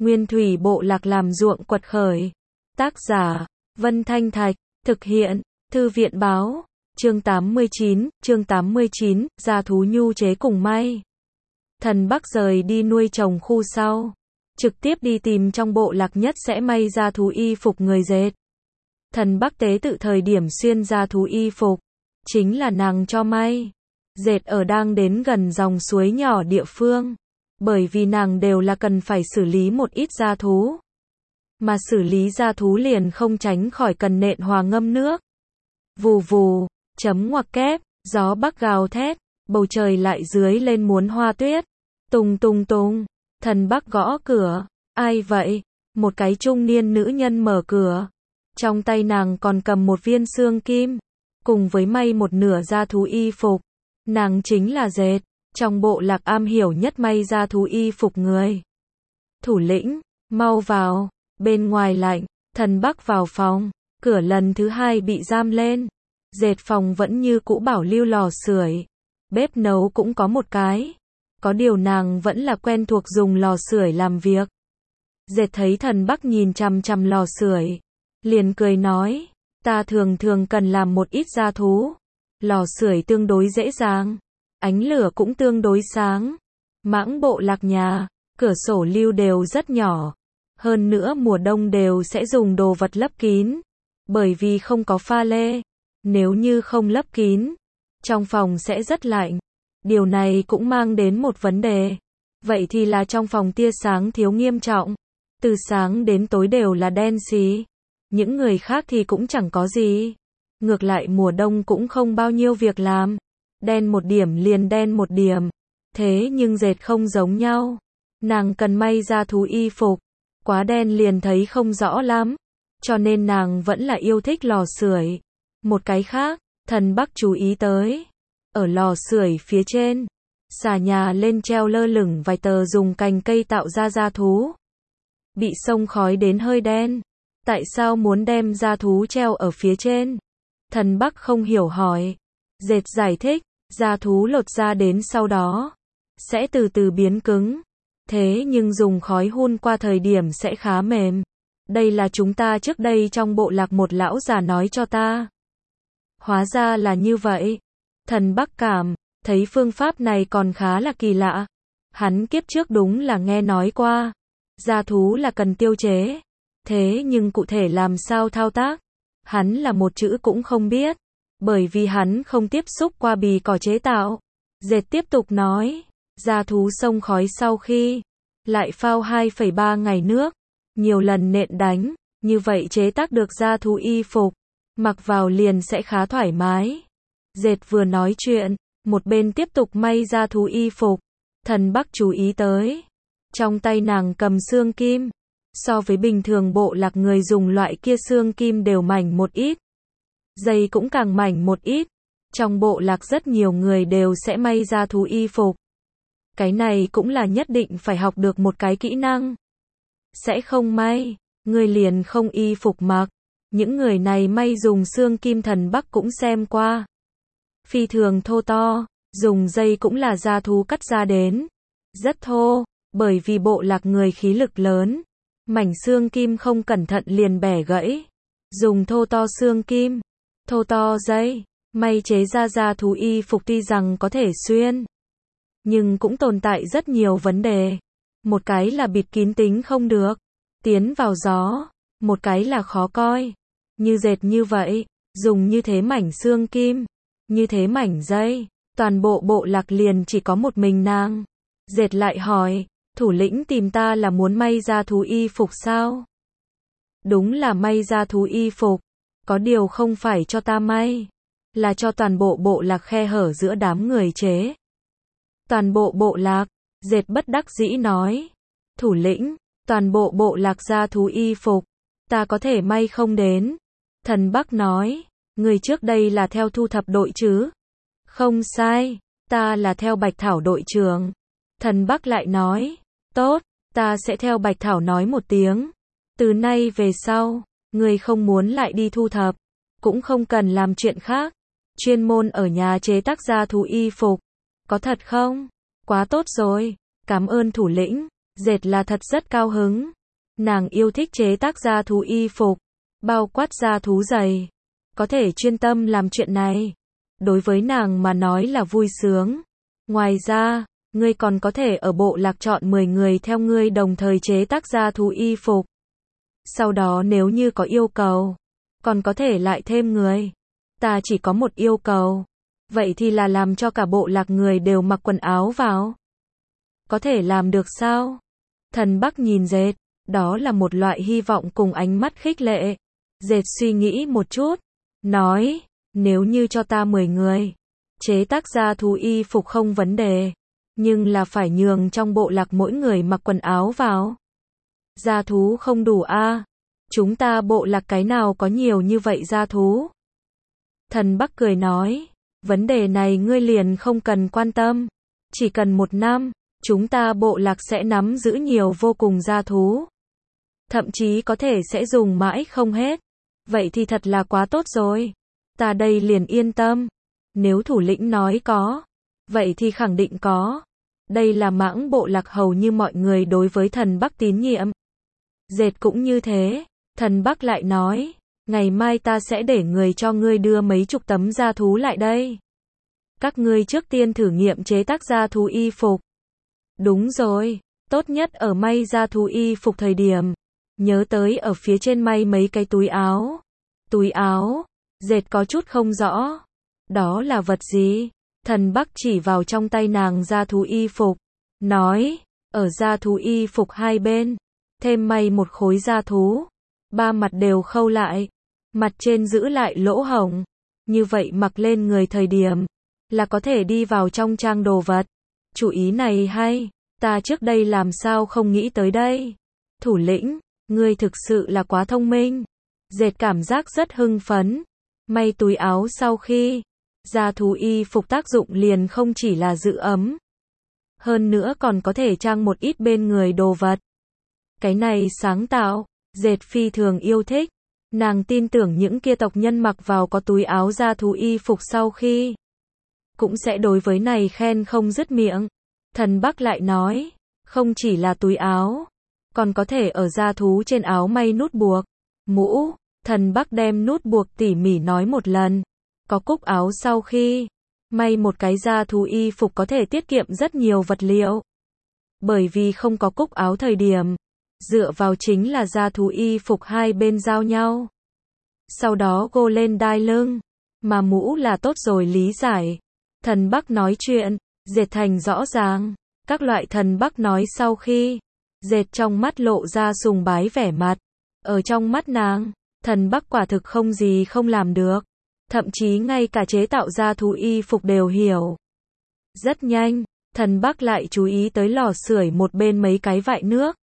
Nguyên thủy bộ lạc làm ruộng quật khởi. Tác giả, Vân Thanh Thạch, thực hiện, Thư viện báo, chương 89, gia thú nhu chế cùng may. Thần Bắc rời đi nuôi trồng khu sau, trực tiếp đi tìm trong bộ lạc nhất sẽ may gia thú y phục người dệt. Thần Bắc tế tự thời điểm xuyên gia thú y phục, chính là nàng cho may. Dệt ở đang đến gần dòng suối nhỏ địa phương, bởi vì nàng đều là cần phải xử lý một ít gia thú. Mà xử lý gia thú liền không tránh khỏi cần nện hòa ngâm nước. Vù vù, chấm ngoặc kép, gió bắc gào thét, bầu trời lại dưới lên muốn hoa tuyết. Tùng tùng tùng, Thần Bắc gõ cửa, ai vậy? Một cái trung niên nữ nhân mở cửa. Trong tay nàng còn cầm một viên xương kim, cùng với may một nửa gia thú y phục. Nàng chính là dệt, trong bộ lạc am hiểu nhất may gia thú y phục người. Thủ lĩnh, mau vào, bên ngoài lạnh. Thần Bắc vào phòng, cửa lần thứ hai bị giam lên. Dệt phòng vẫn như cũ bảo lưu lò sưởi, bếp nấu cũng có một cái. Có điều nàng vẫn là quen thuộc dùng lò sưởi làm việc. Dệt thấy Thần Bắc nhìn chằm chằm lò sưởi, liền cười nói, ta thường cần làm một ít gia thú. Lò sưởi tương đối dễ dàng, ánh lửa cũng tương đối sáng. Mãng bộ lạc nhà, cửa sổ lưu đều rất nhỏ. Hơn nữa mùa đông đều sẽ dùng đồ vật lấp kín, bởi vì không có pha lê. Nếu như không lấp kín, trong phòng sẽ rất lạnh. Điều này cũng mang đến một vấn đề. Vậy thì là trong phòng tia sáng thiếu nghiêm trọng. Từ sáng đến tối đều là đen xì. Những người khác thì cũng chẳng có gì. Ngược lại mùa đông cũng không bao nhiêu việc làm. Đen một điểm liền đen một điểm. Thế nhưng dệt không giống nhau. Nàng cần may gia thú y phục. Quá đen liền thấy không rõ lắm. Cho nên nàng vẫn là yêu thích lò sưởi. Một cái khác, Thần Bắc chú ý tới. Ở lò sưởi phía trên, xà nhà lên treo lơ lửng vài tờ dùng cành cây tạo ra gia thú. Bị xông khói đến hơi đen. Tại sao muốn đem gia thú treo ở phía trên? Thần Bắc không hiểu hỏi. Dệt giải thích, gia thú lột ra đến sau đó sẽ từ từ biến cứng. Thế nhưng dùng khói hun qua thời điểm sẽ khá mềm. Đây là chúng ta trước đây trong bộ lạc một lão già nói cho ta. Hóa ra là như vậy. Thần Bắc cảm thấy phương pháp này còn khá là kỳ lạ. Hắn kiếp trước đúng là nghe nói qua. Gia thú là cần tiêu chế. Thế nhưng cụ thể làm sao thao tác? Hắn là một chữ cũng không biết. Bởi vì hắn không tiếp xúc qua bì cỏ chế tạo. Dệt tiếp tục nói. Gia thú xông khói sau khi lại phao 2,3 ngày nước. Nhiều lần nện đánh. Như vậy chế tác được gia thú y phục. Mặc vào liền sẽ khá thoải mái. Dệt vừa nói chuyện, một bên tiếp tục may gia thú y phục. Thần Bắc chú ý tới. Trong tay nàng cầm xương kim. So với bình thường bộ lạc người dùng loại kia xương kim đều mảnh một ít. Dây cũng càng mảnh một ít. Trong bộ lạc rất nhiều người đều sẽ may gia thú y phục. Cái này cũng là nhất định phải học được một cái kỹ năng. Sẽ không may, người liền không y phục mặc. Những người này may dùng xương kim Thần Bắc cũng xem qua. Phi thường thô to, dùng dây cũng là gia thú cắt ra đến. Rất thô, bởi vì bộ lạc người khí lực lớn. Mảnh xương kim không cẩn thận liền bẻ gãy. Dùng thô to xương kim, thô to dây, may chế ra gia thú y phục tuy rằng có thể xuyên. Nhưng cũng tồn tại rất nhiều vấn đề. Một cái là bịt kín tính không được. Tiến vào gió. Một cái là khó coi. Như dệt như vậy, dùng như thế mảnh xương kim, như thế mảnh dây, toàn bộ bộ lạc liền chỉ có một mình nàng. Dệt lại hỏi, thủ lĩnh tìm ta là muốn may gia thú y phục sao? Đúng là may gia thú y phục, có điều không phải cho ta may, là cho toàn bộ bộ lạc khe hở giữa đám người chế. Toàn bộ bộ lạc, Dệt bất đắc dĩ nói, thủ lĩnh, toàn bộ bộ lạc gia thú y phục, ta có thể may không đến. Thần Bắc nói, người trước đây là theo thu thập đội chứ? Không sai, ta là theo Bạch Thảo đội trưởng. Thần Bắc lại nói, tốt, ta sẽ theo Bạch Thảo nói một tiếng. Từ nay về sau, người không muốn lại đi thu thập, cũng không cần làm chuyện khác. Chuyên môn ở nhà chế tác gia thú y phục. Có thật không? Quá tốt rồi, cảm ơn thủ lĩnh. Dệt là thật rất cao hứng. Nàng yêu thích chế tác gia thú y phục, bao quát gia thú giày. Có thể chuyên tâm làm chuyện này. Đối với nàng mà nói là vui sướng. Ngoài ra, ngươi còn có thể ở bộ lạc chọn 10 người theo ngươi đồng thời chế tác gia thú y phục. Sau đó nếu như có yêu cầu, còn có thể lại thêm người. Ta chỉ có một yêu cầu. Vậy thì là làm cho cả bộ lạc người đều mặc quần áo vào. Có thể làm được sao? Thần Bắc nhìn Dệt, đó là một loại hy vọng cùng ánh mắt khích lệ. Dệt suy nghĩ một chút, nói, nếu như cho ta 10 người, chế tác gia thú y phục không vấn đề, nhưng là phải nhường trong bộ lạc mỗi người mặc quần áo vào. Gia thú không đủ a, chúng ta bộ lạc cái nào có nhiều như vậy gia thú? Thần Bắc cười nói, vấn đề này ngươi liền không cần quan tâm, chỉ cần 1 năm, chúng ta bộ lạc sẽ nắm giữ nhiều vô cùng gia thú. Thậm chí có thể sẽ dùng mãi không hết. Vậy thì thật là quá tốt rồi. Ta đây liền yên tâm. Nếu thủ lĩnh nói có, vậy thì khẳng định có. Đây là mãng bộ lạc hầu như mọi người đối với thần Bắc tín nhiệm. Dệt cũng như thế. Thần Bắc lại nói, ngày mai ta sẽ để người cho ngươi đưa mấy chục tấm gia thú lại đây. Các ngươi trước tiên thử nghiệm chế tác gia thú y phục. Đúng rồi, tốt nhất ở may gia thú y phục thời điểm, nhớ tới ở phía trên may mấy cái túi áo. Túi áo? Dệt có chút không rõ. Đó là vật gì? Thần Bắc chỉ vào trong tay nàng gia thú y phục, nói, ở gia thú y phục hai bên, thêm may một khối gia thú, 3 mặt đều khâu lại, mặt trên giữ lại lỗ hổng, như vậy mặc lên người thời điểm, là có thể đi vào trong trang đồ vật. Chủ ý này hay, ta trước đây làm sao không nghĩ tới đây. Thủ lĩnh, ngươi thực sự là quá thông minh. Dệt cảm giác rất hưng phấn. May túi áo sau khi, gia thú y phục tác dụng liền không chỉ là giữ ấm. Hơn nữa còn có thể trang một ít bên người đồ vật. Cái này sáng tạo, Dệt phi thường yêu thích. Nàng tin tưởng những kia tộc nhân mặc vào có túi áo gia thú y phục sau khi, cũng sẽ đối với này khen không dứt miệng. Thần Bắc lại nói, không chỉ là túi áo, còn có thể ở gia thú trên áo may nút buộc, mũ. Thần Bắc đem nút buộc tỉ mỉ nói một lần. Có cúc áo sau khi, may một cái gia thú y phục có thể tiết kiệm rất nhiều vật liệu. Bởi vì không có cúc áo thời điểm, dựa vào chính là gia thú y phục hai bên giao nhau. Sau đó gô lên đai lưng, mà mũ là tốt rồi lý giải. Thần Bắc nói chuyện, Dệt thành rõ ràng. Các loại thần Bắc nói sau khi, Dệt trong mắt lộ ra sùng bái vẻ mặt. Ở trong mắt nàng, thần Bắc quả thực không gì không làm được. Thậm chí ngay cả chế tạo ra thú y phục đều hiểu. Rất nhanh, thần Bắc lại chú ý tới lò sưởi một bên mấy cái vại nước.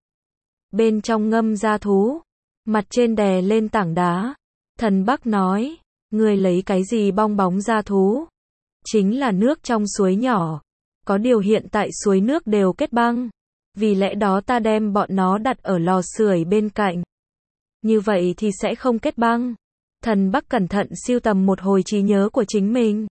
Bên trong ngâm gia thú, mặt trên đè lên tảng đá. Thần Bắc nói, ngươi lấy cái gì bong bóng gia thú? Chính là nước trong suối nhỏ. Có điều hiện tại suối nước đều kết băng. Vì lẽ đó ta đem bọn nó đặt ở lò sưởi bên cạnh. Như vậy thì sẽ không kết băng. Thần Bắc cẩn thận sưu tầm một hồi trí nhớ của chính mình.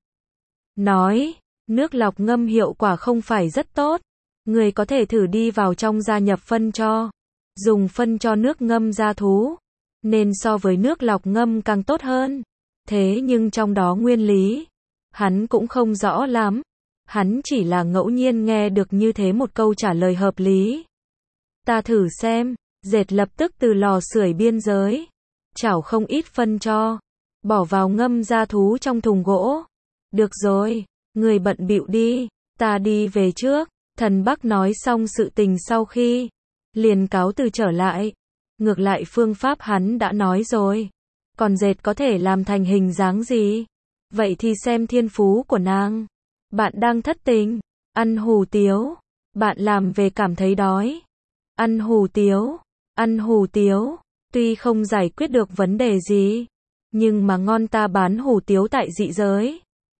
Nói, nước lọc ngâm hiệu quả không phải rất tốt. Người có thể thử đi vào trong gia nhập phân cho. Dùng phân cho nước ngâm gia thú. Nên so với nước lọc ngâm càng tốt hơn. Thế nhưng trong đó nguyên lý, hắn cũng không rõ lắm. Hắn chỉ là ngẫu nhiên nghe được như thế một câu trả lời hợp lý. Ta thử xem. Dệt lập tức từ lò sưởi biên giới, chảo không ít phân cho, bỏ vào ngâm gia thú trong thùng gỗ. Được rồi, người bận bịu đi, ta đi về trước. Thần Bắc nói xong sự tình sau khi, liền cáo từ trở lại. Ngược lại phương pháp hắn đã nói rồi. Còn Dệt có thể làm thành hình dáng gì? Vậy thì xem thiên phú của nàng. Bạn đang thất tình, ăn hủ tiếu. Bạn làm về cảm thấy đói. Ăn hủ tiếu. Ăn hủ tiếu, tuy không giải quyết được vấn đề gì, nhưng mà ngon, ta bán hủ tiếu tại dị giới.